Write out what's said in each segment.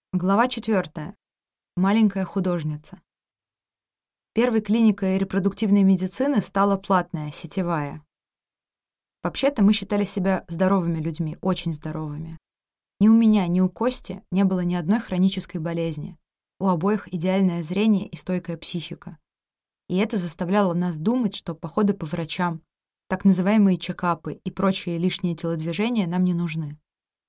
Глава 4. Маленькая художница. Первой клиникой репродуктивной медицины стала платная, сетевая. Вообще-то мы считали себя здоровыми людьми, очень здоровыми. Ни у меня, ни у Кости не было ни одной хронической болезни. У обоих идеальное зрение и стойкая психика. И это заставляло нас думать, что походы по врачам, так называемые чекапы и прочие лишние телодвижения нам не нужны.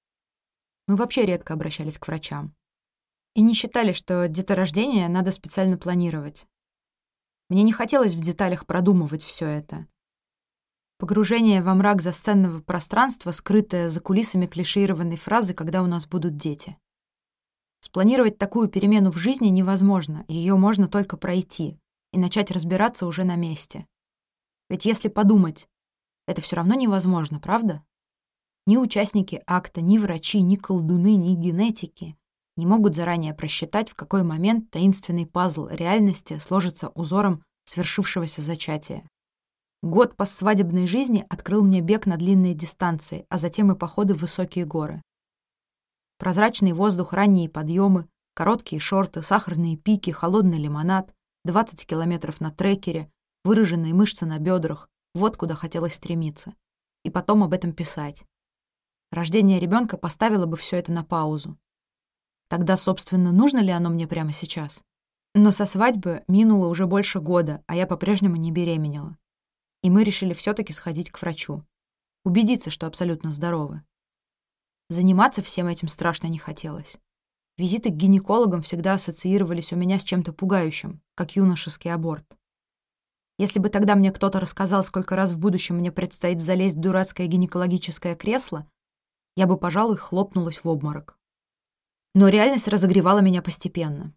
Мы вообще редко обращались к врачам. И не считали, что деторождение надо специально планировать. Мне не хотелось в деталях продумывать все это. Погружение во мрак засценного пространства, скрытое за кулисами клишированной фразы «когда у нас будут дети». Спланировать такую перемену в жизни невозможно, и ее можно только пройти и начать разбираться уже на месте. Ведь если подумать, это все равно невозможно, правда? Ни участники акта, ни врачи, ни колдуны, ни генетики не могут заранее просчитать, в какой момент таинственный пазл реальности сложится узором свершившегося зачатия. Год постсвадебной жизни открыл мне бег на длинные дистанции, а затем и походы в высокие горы. Прозрачный воздух, ранние подъемы, короткие шорты, сахарные пики, холодный лимонад, 20 километров на трекере, выраженные мышцы на бедрах — вот куда хотелось стремиться. И потом об этом писать. Рождение ребенка поставило бы все это на паузу. Тогда, собственно, нужно ли оно мне прямо сейчас? Но со свадьбы минуло уже больше года, а я по-прежнему не беременела. И мы решили все-таки сходить к врачу. Убедиться, что абсолютно здоровы. Заниматься всем этим страшно не хотелось. Визиты к гинекологам всегда ассоциировались у меня с чем-то пугающим, как юношеский аборт. Если бы тогда мне кто-то рассказал, сколько раз в будущем мне предстоит залезть в дурацкое гинекологическое кресло, я бы, пожалуй, хлопнулась в обморок. Но реальность разогревала меня постепенно.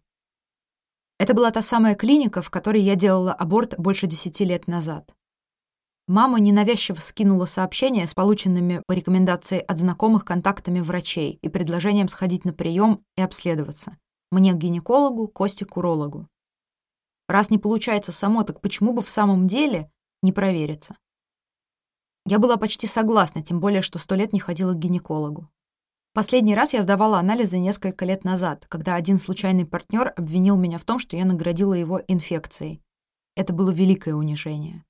Это была та самая клиника, в которой я делала аборт больше 10 лет назад. Мама ненавязчиво скинула сообщение с полученными по рекомендации от знакомых контактами врачей и предложением сходить на прием и обследоваться. Мне к гинекологу, Косте к урологу. Раз не получается само, так почему бы в самом деле не провериться? Я была почти согласна, тем более, что 100 лет не ходила к гинекологу. Последний раз я сдавала анализы несколько лет назад, когда один случайный партнер обвинил меня в том, что я наградила его инфекцией. Это было великое унижение.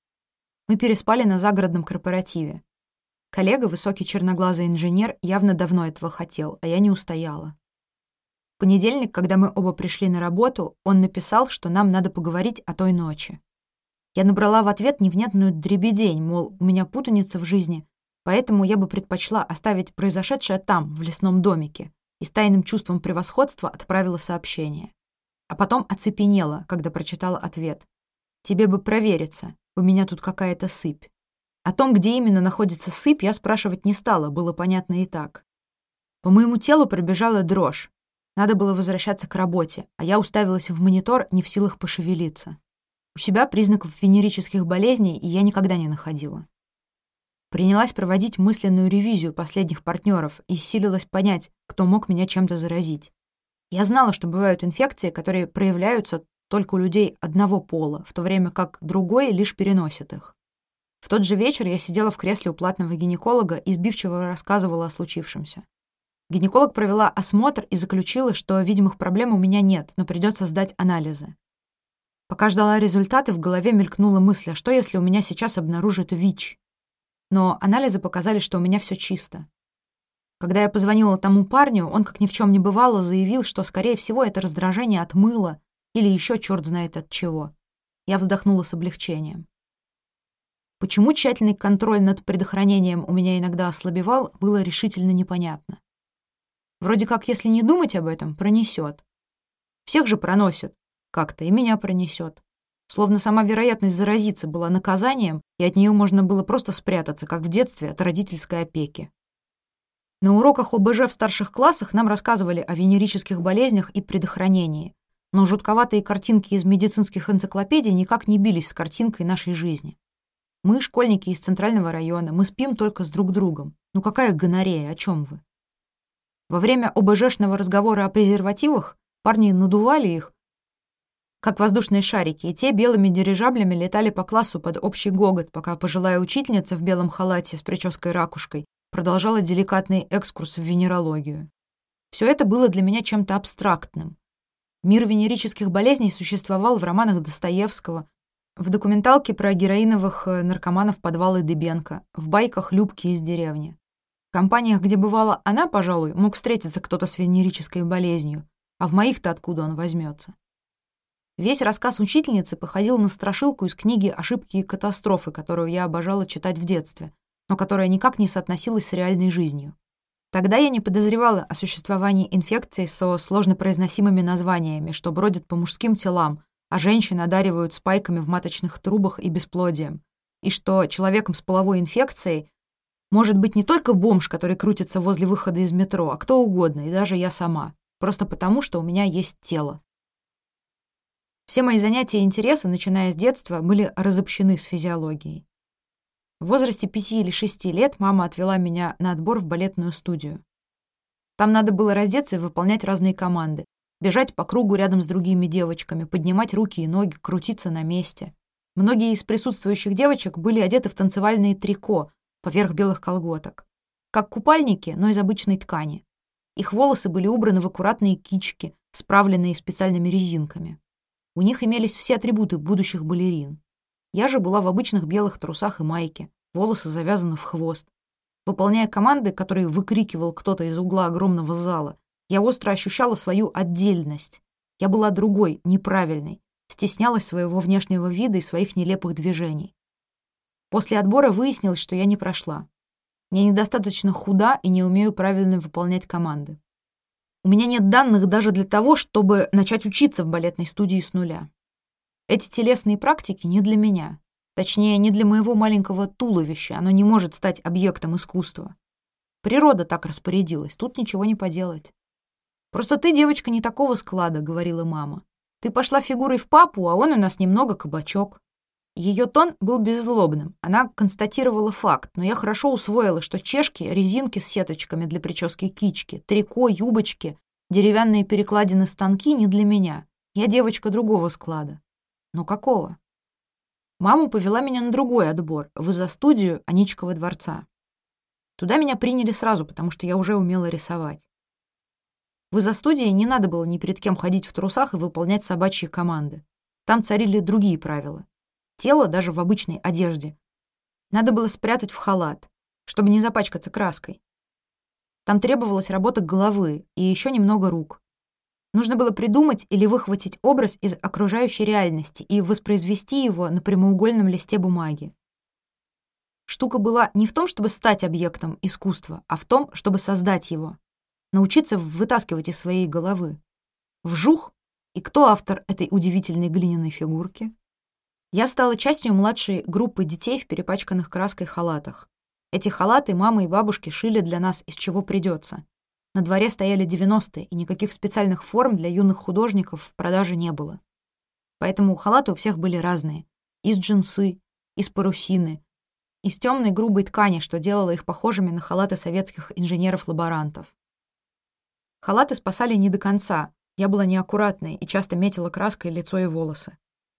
Мы переспали на загородном корпоративе. Коллега, высокий черноглазый инженер, явно давно этого хотел, а я не устояла. В понедельник, когда мы оба пришли на работу, он написал, что нам надо поговорить о той ночи. Я набрала в ответ невнятную дребедень, мол, у меня путаница в жизни, поэтому я бы предпочла оставить произошедшее там, в лесном домике, и с тайным чувством превосходства отправила сообщение. А потом оцепенела, когда прочитала ответ. «Тебе бы провериться, у меня тут какая-то сыпь». О том, где именно находится сыпь, я спрашивать не стала, было понятно и так. По моему телу пробежала дрожь. Надо было возвращаться к работе, а я уставилась в монитор, не в силах пошевелиться. У себя признаков венерических болезней я никогда не находила. Принялась проводить мысленную ревизию последних партнеров и силилась понять, кто мог меня чем-то заразить. Я знала, что бывают инфекции, которые проявляются только у людей одного пола, в то время как другой лишь переносит их. В тот же вечер я сидела в кресле у платного гинеколога и сбивчиво рассказывала о случившемся. Гинеколог провела осмотр и заключила, что видимых проблем у меня нет, но придется сдать анализы. Пока ждала результаты, в голове мелькнула мысль, а что если у меня сейчас обнаружат ВИЧ? Но анализы показали, что у меня все чисто. Когда я позвонила тому парню, он, как ни в чем не бывало, заявил, что, скорее всего, это раздражение от мыла или еще черт знает от чего. Я вздохнула с облегчением. Почему тщательный контроль над предохранением у меня иногда ослабевал, было решительно непонятно. Вроде как, если не думать об этом, пронесет. Всех же проносит как-то, и меня пронесет. Словно сама вероятность заразиться была наказанием, и от нее можно было просто спрятаться, как в детстве от родительской опеки. На уроках ОБЖ в старших классах нам рассказывали о венерических болезнях и предохранении, но жутковатые картинки из медицинских энциклопедий никак не бились с картинкой нашей жизни. Мы, школьники из центрального района, мы спим только с друг другом. Ну какая гонорея, о чем вы? Во время ОБЖшного разговора о презервативах парни надували их, как воздушные шарики, и те белыми дирижаблями летали по классу под общий гогот, пока пожилая учительница в белом халате с прической-ракушкой продолжала деликатный экскурс в венерологию. Все это было для меня чем-то абстрактным. Мир венерических болезней существовал в романах Достоевского, в документалке про героиновых наркоманов подвала Дыбенко, в байках Любки из деревни. В компаниях, где бывала она, пожалуй, мог встретиться кто-то с венерической болезнью, а в моих-то откуда он возьмется? Весь рассказ учительницы походил на страшилку из книги «Ошибки и катастрофы», которую я обожала читать в детстве, но которая никак не соотносилась с реальной жизнью. Тогда я не подозревала о существовании инфекций со сложнопроизносимыми названиями, что бродят по мужским телам, а женщин одаривают спайками в маточных трубах и бесплодием, и что человеком с половой инфекцией может быть не только бомж, который крутится возле выхода из метро, а кто угодно, и даже я сама, просто потому, что у меня есть тело. Все мои занятия и интересы, начиная с детства, были разобщены с физиологией. В возрасте 5 или 6 лет мама отвела меня на отбор в балетную студию. Там надо было раздеться и выполнять разные команды, бежать по кругу рядом с другими девочками, поднимать руки и ноги, крутиться на месте. Многие из присутствующих девочек были одеты в танцевальные трико поверх белых колготок, как купальники, но из обычной ткани. Их волосы были убраны в аккуратные кички, справленные специальными резинками. У них имелись все атрибуты будущих балерин. Я же была в обычных белых трусах и майке, волосы завязаны в хвост. Выполняя команды, которые выкрикивал кто-то из угла огромного зала, я остро ощущала свою отдельность. Я была другой, неправильной, стеснялась своего внешнего вида и своих нелепых движений. После отбора выяснилось, что я не прошла. Я недостаточно худа и не умею правильно выполнять команды. У меня нет данных даже для того, чтобы начать учиться в балетной студии с нуля. Эти телесные практики не для меня. Точнее, не для моего маленького туловища. Оно не может стать объектом искусства. Природа так распорядилась, тут ничего не поделать. «Просто ты, девочка, не такого склада», — говорила мама. «Ты пошла фигурой в папу, а он у нас немного кабачок». Ее тон был беззлобным. Она констатировала факт, но я хорошо усвоила, что чешки, резинки с сеточками для прически кички, трико, юбочки, деревянные перекладины станки не для меня. Я девочка другого склада. Но какого? Мама повела меня на другой отбор, в изо-студию Аничкова дворца. Туда меня приняли сразу, потому что я уже умела рисовать. В изо-студии не надо было ни перед кем ходить в трусах и выполнять собачьи команды. Там царили другие правила. Тело, даже в обычной одежде, надо было спрятать в халат, чтобы не запачкаться краской. Там требовалась работа головы и еще немного рук. Нужно было придумать или выхватить образ из окружающей реальности и воспроизвести его на прямоугольном листе бумаги. Штука была не в том, чтобы стать объектом искусства, а в том, чтобы создать его, научиться вытаскивать из своей головы. Вжух, и кто автор этой удивительной глиняной фигурки? Я стала частью младшей группы детей в перепачканных краской халатах. Эти халаты мама и бабушки шили для нас из чего придется. На дворе стояли 90-е, и никаких специальных форм для юных художников в продаже не было. Поэтому халаты у всех были разные. Из джинсы, из парусины, из темной грубой ткани, что делало их похожими на халаты советских инженеров-лаборантов. Халаты спасали не до конца. Я была неаккуратной и часто метила краской лицо и волосы.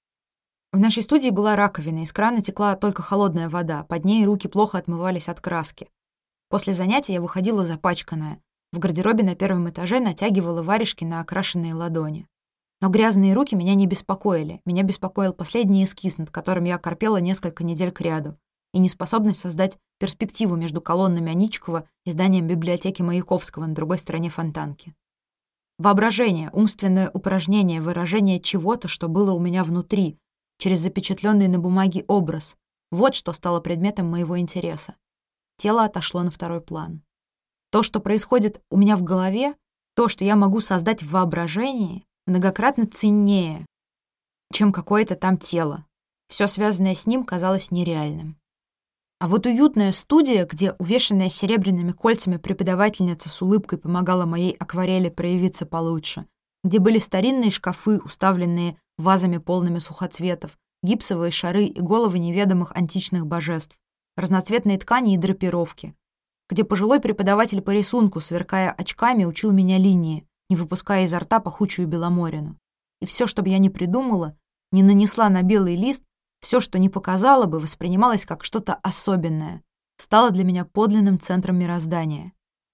В нашей студии была раковина, из крана текла только холодная вода, под ней руки плохо отмывались от краски. После занятий я выходила запачканная. В гардеробе на первом этаже натягивала варежки на окрашенные ладони. Но грязные руки меня не беспокоили. Меня беспокоил последний эскиз, над которым я корпела несколько недель кряду, и неспособность создать перспективу между колоннами Аничкова и зданием библиотеки Маяковского на другой стороне Фонтанки. Воображение, умственное упражнение, выражение чего-то, что было у меня внутри, через запечатленный на бумаге образ. Вот что стало предметом моего интереса. Тело отошло на второй план. То, что происходит у меня в голове, то, что я могу создать в воображении, многократно ценнее, чем какое-то там тело. Все связанное с ним казалось нереальным. А вот уютная студия, где увешанная серебряными кольцами преподавательница с улыбкой помогала моей акварели проявиться получше, где были старинные шкафы, уставленные вазами полными сухоцветов, гипсовые шары и головы неведомых античных божеств, разноцветные ткани и драпировки, где пожилой преподаватель по рисунку, сверкая очками, учил меня линии, не выпуская изо рта пахучую беломорину. И все, что бы я ни придумала, не нанесла на белый лист, все, что не показала бы, воспринималось как что-то особенное, стало для меня подлинным центром мироздания.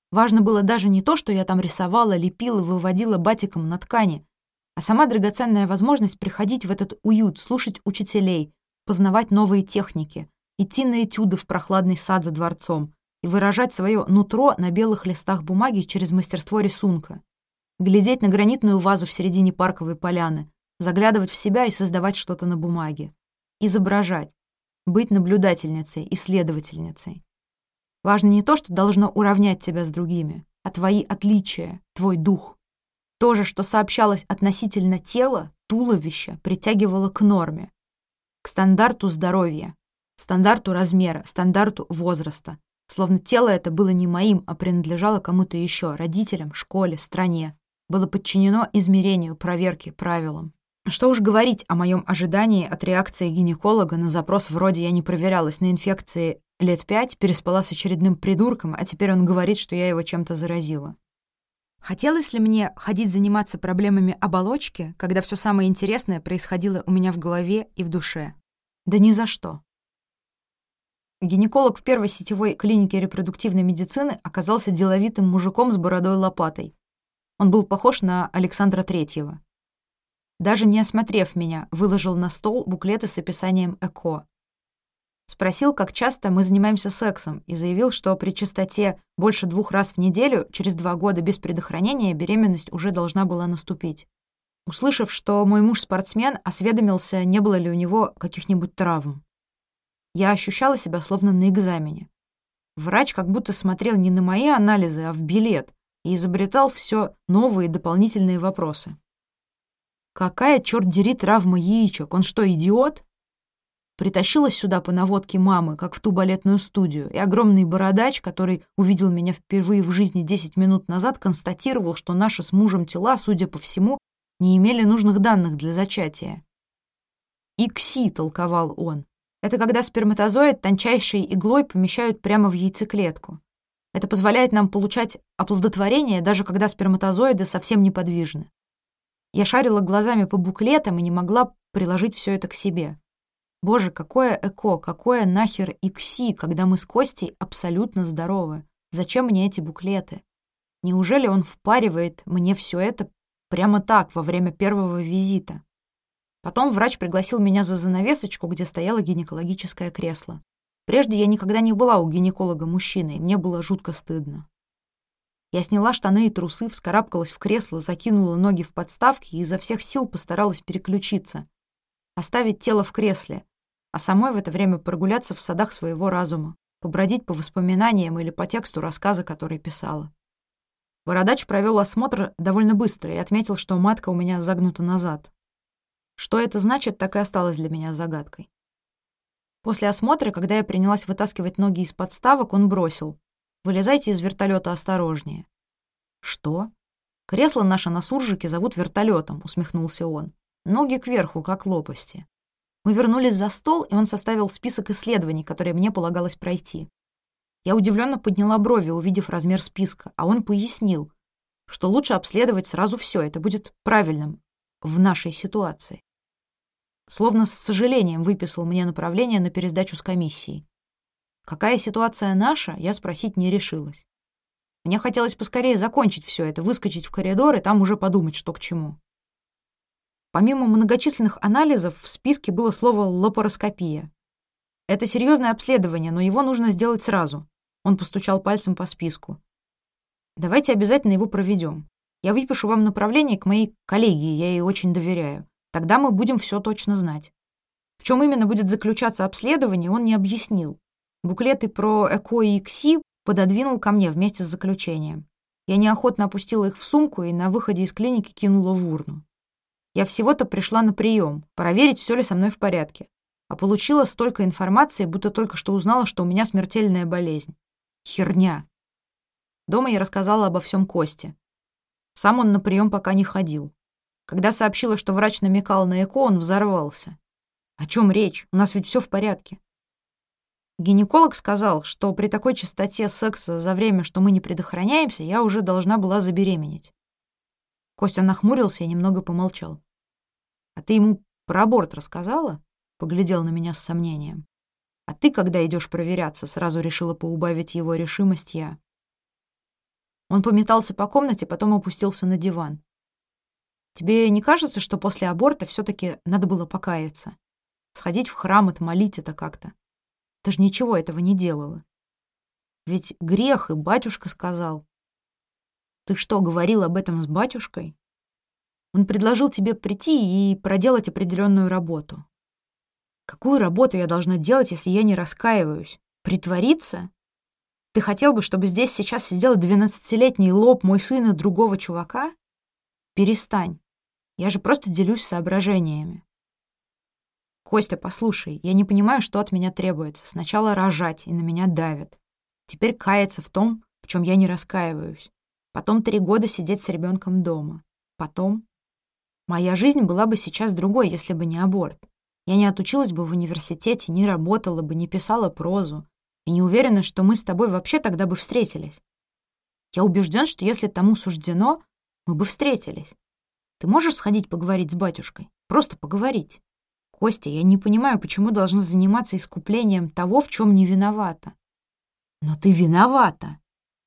Важно было даже не то, что я там рисовала, лепила, выводила батиком на ткани, а сама драгоценная возможность приходить в этот уют, слушать учителей, познавать новые техники, идти на этюды в прохладный сад за дворцом и выражать свое нутро на белых листах бумаги через мастерство рисунка, глядеть на гранитную вазу в середине парковой поляны, заглядывать в себя и создавать что-то на бумаге, изображать, быть наблюдательницей, исследовательницей. Важно не то, что должно уравнять тебя с другими, а твои отличия, твой дух. То же, что сообщалось относительно тела, туловища, притягивало к норме, к стандарту здоровья, стандарту размера, стандарту возраста. Словно тело это было не моим, а принадлежало кому-то еще, родителям, школе, стране. Было подчинено измерению, проверке, правилам. Что уж говорить о моем ожидании от реакции гинеколога на запрос вроде «я не проверялась на инфекции лет 5, переспала с очередным придурком, а теперь он говорит, что я его чем-то заразила». Хотелось ли мне ходить заниматься проблемами оболочки, когда все самое интересное происходило у меня в голове и в душе? Да ни за что. Гинеколог в первой сетевой клинике репродуктивной медицины оказался деловитым мужиком с бородой-лопатой. Он был похож на Александра Третьего. Даже не осмотрев меня, выложил на стол буклеты с описанием ЭКО. Спросил, как часто мы занимаемся сексом, и заявил, что при частоте больше 2 раз в неделю, через 2 года без предохранения, беременность уже должна была наступить. Услышав, что мой муж спортсмен, осведомился, не было ли у него каких-нибудь травм. Я ощущала себя словно на экзамене. Врач как будто смотрел не на мои анализы, а в билет, и изобретал все новые дополнительные вопросы. Какая, черт дери, травма яичек? Он что, идиот? Притащилась сюда по наводке мамы, как в ту балетную студию, и огромный бородач, который увидел меня впервые в жизни 10 минут назад, констатировал, что наши с мужем тела, судя по всему, не имели нужных данных для зачатия. «ИКСИ», — толковал он. Это когда сперматозоид тончайшей иглой помещают прямо в яйцеклетку. Это позволяет нам получать оплодотворение, даже когда сперматозоиды совсем неподвижны. Я шарила глазами по буклетам и не могла приложить все это к себе. Боже, какое ЭКО, какое нахер ИКСИ, когда мы с Костей абсолютно здоровы? Зачем мне эти буклеты? Неужели он впаривает мне все это прямо так, во время первого визита? Потом врач пригласил меня за занавесочку, где стояло гинекологическое кресло. Прежде я никогда не была у гинеколога-мужчины, и мне было жутко стыдно. Я сняла штаны и трусы, вскарабкалась в кресло, закинула ноги в подставки и изо всех сил постаралась переключиться, оставить тело в кресле, а самой в это время прогуляться в садах своего разума, побродить по воспоминаниям или по тексту рассказа, который писала. Бородач провел осмотр довольно быстро и отметил, что матка у меня загнута назад. Что это значит, так и осталось для меня загадкой. После осмотра, когда я принялась вытаскивать ноги из подставок, он бросил: «Вылезайте из вертолета осторожнее». «Что?» «Кресло наше на суржике зовут вертолетом», — усмехнулся он. «Ноги кверху, как лопасти». Мы вернулись за стол, и он составил список исследований, которые мне полагалось пройти. Я удивленно подняла брови, увидев размер списка, а он пояснил, что лучше обследовать сразу все, это будет правильным в нашей ситуации. Словно с сожалением выписал мне направление на пересдачу с комиссией. Какая ситуация наша, я спросить не решилась. Мне хотелось поскорее закончить все это, выскочить в коридор и там уже подумать, что к чему. Помимо многочисленных анализов, в списке было слово «лапароскопия». Это серьезное обследование, но его нужно сделать сразу. Он постучал пальцем по списку. Давайте обязательно его проведем. Я выпишу вам направление к моей коллеге, я ей очень доверяю. Тогда мы будем все точно знать. В чем именно будет заключаться обследование, он не объяснил. Буклеты про ЭКО и ИКСИ пододвинул ко мне вместе с заключением. Я неохотно опустила их в сумку и на выходе из клиники кинула в урну. Я всего-то пришла на прием, проверить, все ли со мной в порядке, а получила столько информации, будто только что узнала, что у меня смертельная болезнь. Херня. Дома я рассказала обо всем Косте. Сам он на прием пока не ходил. Когда сообщила, что врач намекал на ЭКО, он взорвался. О чем речь? У нас ведь все в порядке. Гинеколог сказал, что при такой частоте секса за время, что мы не предохраняемся, я уже должна была забеременеть. Костя нахмурился и немного помолчал. «А ты ему про аборт рассказала?» — поглядел на меня с сомнением. «А ты, когда идешь проверяться?» — сразу решила поубавить его решимость я. Он пометался по комнате, потом опустился на диван. Тебе не кажется, что после аборта все-таки надо было покаяться? Сходить в храм, отмолить это как-то? Ты же ничего этого не делала. Ведь грех, и батюшка сказал. Ты что, говорил об этом с батюшкой? Он предложил тебе прийти и проделать определенную работу. Какую работу я должна делать, если я не раскаиваюсь? Притвориться? Ты хотел бы, чтобы здесь сейчас сидел 12-летний лоб мой сын и другого чувака? Перестань. Я же просто делюсь соображениями. Костя, послушай, я не понимаю, что от меня требуется. Сначала рожать, и на меня давят. Теперь каяться в том, в чем я не раскаиваюсь. Потом 3 года сидеть с ребенком дома. Потом... Моя жизнь была бы сейчас другой, если бы не аборт. Я не отучилась бы в университете, не работала бы, не писала прозу. И не уверена, что мы с тобой вообще тогда бы встретились. Я убежден, что если тому суждено, мы бы встретились. Ты можешь сходить поговорить с батюшкой? Просто поговорить. Костя, я не понимаю, почему должна заниматься искуплением того, в чем не виновата. Но ты виновата.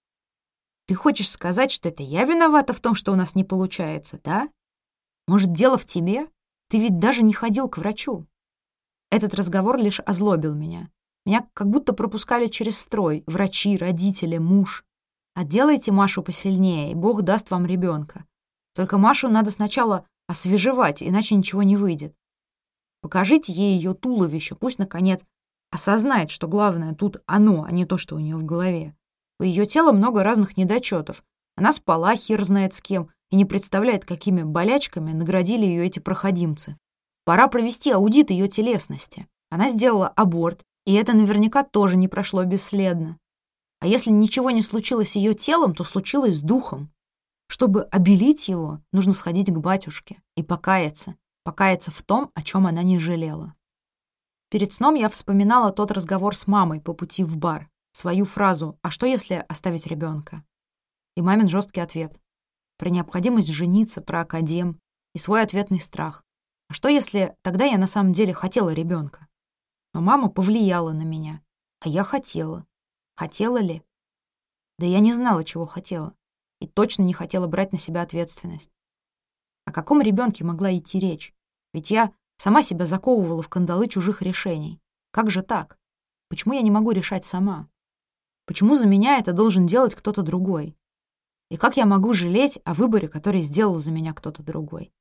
Ты хочешь сказать, что это я виновата в том, что у нас не получается, да? Может, дело в тебе? Ты ведь даже не ходил к врачу. Этот разговор лишь озлобил меня. Меня как будто пропускали через строй. Врачи, родители, муж. Отделайте Машу посильнее, и Бог даст вам ребенка. Только Машу надо сначала освежевать, иначе ничего не выйдет. Покажите ей ее туловище, пусть, наконец, осознает, что главное тут оно, а не то, что у нее в голове. У ее тела много разных недочетов. Она спала хер знает с кем и не представляет, какими болячками наградили ее эти проходимцы. Пора провести аудит ее телесности. Она сделала аборт, и это наверняка тоже не прошло бесследно. А если ничего не случилось с ее телом, то случилось с духом. Чтобы обелить его, нужно сходить к батюшке и покаяться. Покаяться в том, о чем она не жалела. Перед сном я вспоминала тот разговор с мамой по пути в бар, свою фразу «А что, если оставить ребенка?» И мамин жесткий ответ. Про необходимость жениться, про академ и свой ответный страх. А что, если тогда я на самом деле хотела ребенка? Но мама повлияла на меня, а я хотела. Хотела ли? Да я не знала, чего хотела. И точно не хотела брать на себя ответственность. О каком ребенке могла идти речь? Ведь я сама себя заковывала в кандалы чужих решений. Как же так? Почему я не могу решать сама? Почему за меня это должен делать кто-то другой? И как я могу жалеть о выборе, который сделал за меня кто-то другой?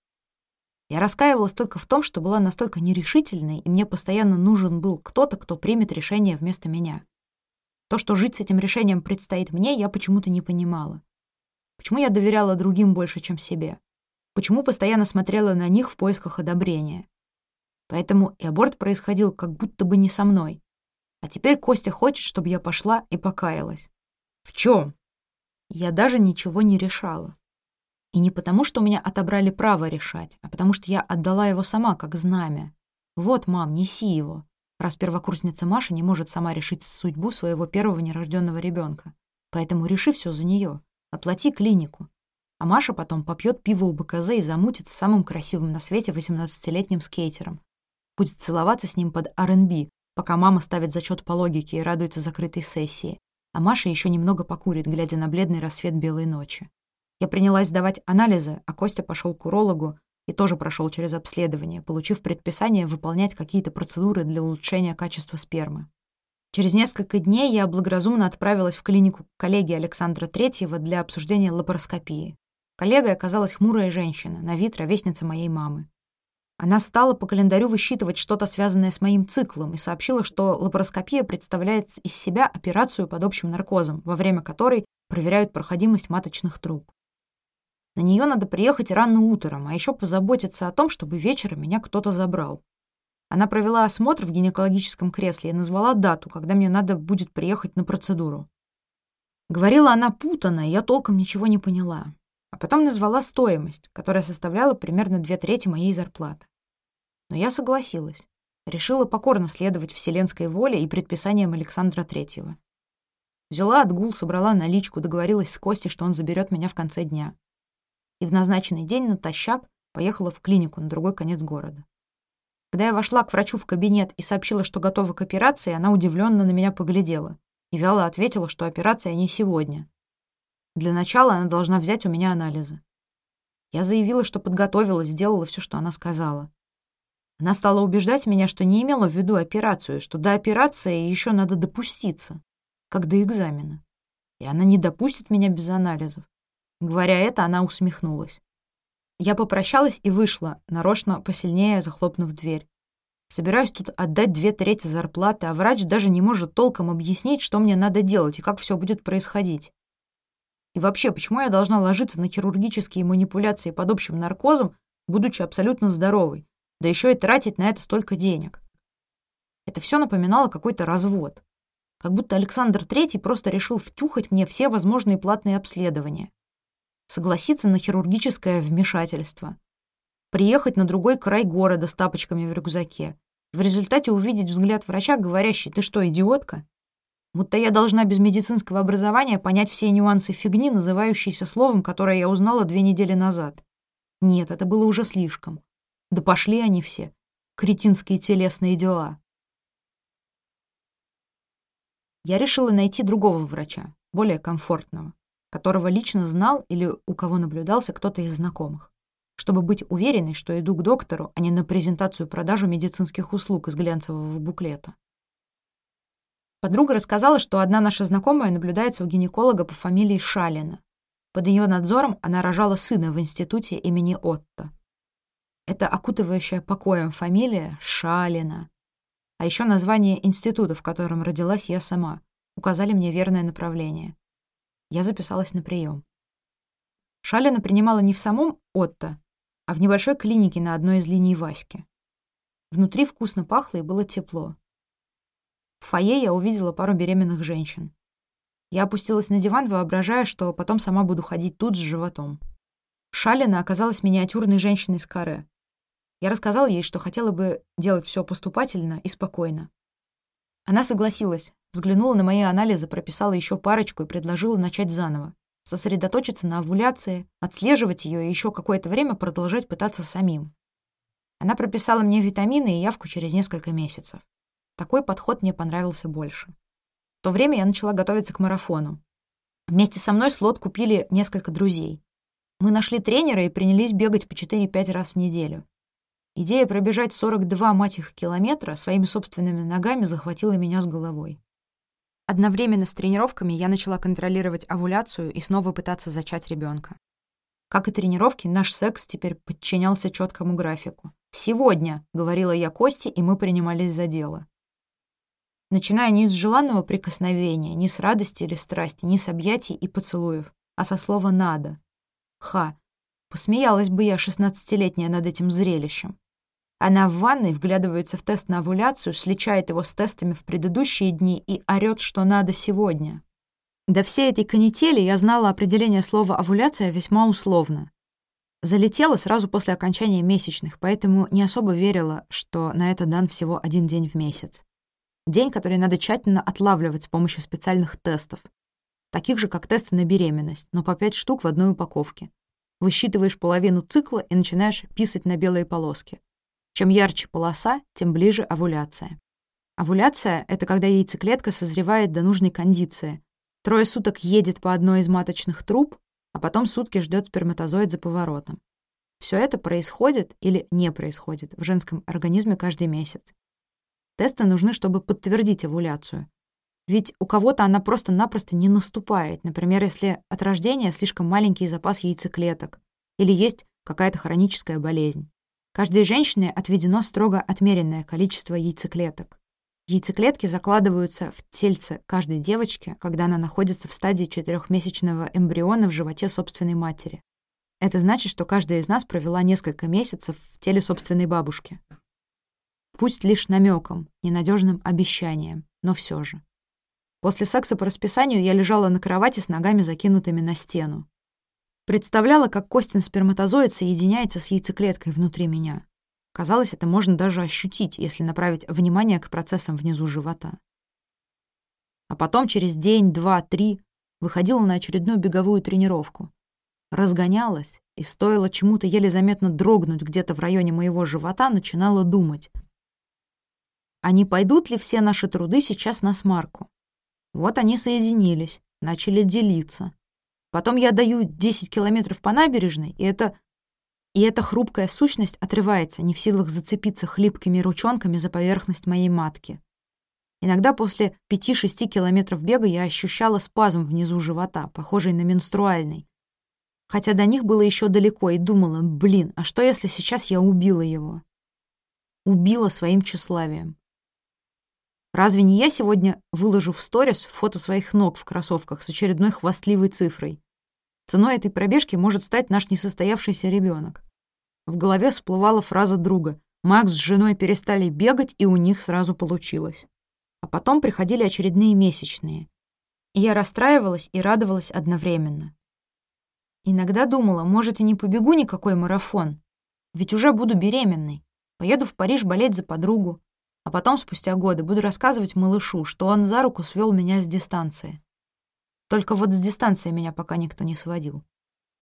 Я раскаивалась только в том, что была настолько нерешительной, и мне постоянно нужен был кто-то, кто примет решение вместо меня. То, что жить с этим решением предстоит мне, я почему-то не понимала. Почему я доверяла другим больше, чем себе? Почему постоянно смотрела на них в поисках одобрения? Поэтому и аборт происходил как будто бы не со мной. А теперь Костя хочет, чтобы я пошла и покаялась. В чем? Я даже ничего не решала. И не потому, что у меня отобрали право решать, а потому что я отдала его сама, как знамя. Вот, мам, неси его, раз первокурсница Маша не может сама решить судьбу своего первого нерожденного ребенка. Поэтому реши все за нее, оплати клинику. А Маша потом попьет пиво у БКЗ и замутит с самым красивым на свете 18-летним скейтером. Будет целоваться с ним под R&B, пока мама ставит зачет по логике и радуется закрытой сессии. А Маша еще немного покурит, глядя на бледный рассвет белой ночи. Я принялась сдавать анализы, а Костя пошел к урологу и тоже прошел через обследование, получив предписание выполнять какие-то процедуры для улучшения качества спермы. Через несколько дней я благоразумно отправилась в клинику коллеги Александра Третьего для обсуждения лапароскопии. Коллегой оказалась хмурая женщина, на вид ровесница моей мамы. Она стала по календарю высчитывать что-то, связанное с моим циклом, и сообщила, что лапароскопия представляет из себя операцию под общим наркозом, во время которой проверяют проходимость маточных труб. На нее надо приехать рано утром, а еще позаботиться о том, чтобы вечером меня кто-то забрал. Она провела осмотр в гинекологическом кресле и назвала дату, когда мне надо будет приехать на процедуру. Говорила она путанно, и я толком ничего не поняла. А потом назвала стоимость, которая составляла примерно 2/3 моей зарплаты. Но я согласилась. Решила покорно следовать вселенской воле и предписаниям Александра Третьего. Взяла отгул, собрала наличку, договорилась с Костей, что он заберет меня в конце дня. И в назначенный день натощак поехала в клинику на другой конец города. Когда я вошла к врачу в кабинет и сообщила, что готова к операции, она удивленно на меня поглядела и вяло ответила, что операция не сегодня. Для начала она должна взять у меня анализы. Я заявила, что подготовилась, сделала все, что она сказала. Она стала убеждать меня, что не имела в виду операцию, что до операции еще надо допуститься, как до экзамена. И она не допустит меня без анализов. Говоря это, она усмехнулась. Я попрощалась и вышла, нарочно посильнее захлопнув дверь. Собираюсь тут отдать 2/3 зарплаты, а врач даже не может толком объяснить, что мне надо делать и как все будет происходить. И вообще, почему я должна ложиться на хирургические манипуляции под общим наркозом, будучи абсолютно здоровой, да еще и тратить на это столько денег? Это все напоминало какой-то развод. Как будто Александр III просто решил втюхать мне все возможные платные обследования. Согласиться на хирургическое вмешательство. Приехать на другой край города с тапочками в рюкзаке. В результате увидеть взгляд врача, говорящий: «Ты что, идиотка?» Будто я должна без медицинского образования понять все нюансы фигни, называющейся словом, которое я узнала 2 недели назад. Нет, это было уже слишком. Да пошли они все. Кретинские телесные дела. Я решила найти другого врача, более комфортного, которого лично знал или у кого наблюдался кто-то из знакомых, чтобы быть уверенной, что иду к доктору, а не на презентацию-продажу медицинских услуг из глянцевого буклета. Подруга рассказала, что одна наша знакомая наблюдается у гинеколога по фамилии Шалина. Под ее надзором она рожала сына в институте имени Отто. Это окутывающая покоем фамилия Шалина. А еще название института, в котором родилась я сама, указали мне верное направление. Я записалась на прием. Шалина принимала не в самом Отто, а в небольшой клинике на одной из линий Васьки. Внутри вкусно пахло и было тепло. В фойе я увидела пару беременных женщин. Я опустилась на диван, воображая, что потом сама буду ходить тут с животом. Шалина оказалась миниатюрной женщиной с каре. Я рассказала ей, что хотела бы делать все поступательно и спокойно. Она согласилась, взглянула на мои анализы, прописала еще парочку и предложила начать заново. Сосредоточиться на овуляции, отслеживать ее и еще какое-то время продолжать пытаться самим. Она прописала мне витамины и явку через несколько месяцев. Такой подход мне понравился больше. В то время я начала готовиться к марафону. Вместе со мной слот купили несколько друзей. Мы нашли тренера и принялись бегать по 4-5 раз в неделю. Идея пробежать 42, мать их, километра своими собственными ногами захватила меня с головой. Одновременно с тренировками я начала контролировать овуляцию и снова пытаться зачать ребенка. Как и тренировки, наш секс теперь подчинялся четкому графику. «Сегодня», — говорила я Косте, и мы принимались за дело. Начиная не с желанного прикосновения, не с радости или страсти, не с объятий и поцелуев, а со слова «надо». Посмеялась бы я, 16-летняя, над этим зрелищем. Она в ванной вглядывается в тест на овуляцию, сличает его с тестами в предыдущие дни и орёт, что надо сегодня. До всей этой канители я знала определение слова «овуляция» весьма условно. Залетела сразу после окончания месячных, поэтому не особо верила, что на это дан всего 1 день в месяц. День, который надо тщательно отлавливать с помощью специальных тестов, таких же, как тесты на беременность, но по 5 штук в одной упаковке. Высчитываешь половину цикла и начинаешь писать на белые полоски. Чем ярче полоса, тем ближе овуляция. Овуляция — это когда яйцеклетка созревает до нужной кондиции. 3 суток едет по одной из маточных труб, а потом сутки ждет сперматозоид за поворотом. Все это происходит или не происходит в женском организме каждый месяц. Тесты нужны, чтобы подтвердить овуляцию. Ведь у кого-то она просто-напросто не наступает, например, если от рождения слишком маленький запас яйцеклеток или есть какая-то хроническая болезнь. Каждой женщине отведено строго отмеренное количество яйцеклеток. Яйцеклетки закладываются в тельце каждой девочки, когда она находится в стадии 4-месячного эмбриона в животе собственной матери. Это значит, что каждая из нас провела несколько месяцев в теле собственной бабушки. Пусть лишь намеком, ненадежным обещанием, но все же. После секса по расписанию я лежала на кровати с ногами, закинутыми на стену. Представляла, как Костин сперматозоид соединяется с яйцеклеткой внутри меня. Казалось, это можно даже ощутить, если направить внимание к процессам внизу живота. А потом через день, 2, 3 выходила на очередную беговую тренировку. Разгонялась, и стоило чему-то еле заметно дрогнуть где-то в районе моего живота, начинала думать. А не пойдут ли все наши труды сейчас на смарку? Вот они соединились, начали делиться. Потом я даю 10 километров по набережной, и эта хрупкая сущность отрывается, не в силах зацепиться хлипкими ручонками за поверхность моей матки. Иногда после 5-6 километров бега я ощущала спазм внизу живота, похожий на менструальный. Хотя до них было еще далеко, и думала, блин, а что если сейчас я убила его? Убила своим тщеславием. Разве не я сегодня выложу в сторис фото своих ног в кроссовках с очередной хвастливой цифрой? Ценой этой пробежки может стать наш несостоявшийся ребенок. В голове всплывала фраза друга. Макс с женой перестали бегать, и у них сразу получилось. А потом приходили очередные месячные. И я расстраивалась и радовалась одновременно. Иногда думала, может, и не побегу никакой марафон, ведь уже буду беременной. Поеду в Париж болеть за подругу, а потом, спустя годы, буду рассказывать малышу, что он за руку свел меня с дистанции. Только вот с дистанции меня пока никто не сводил.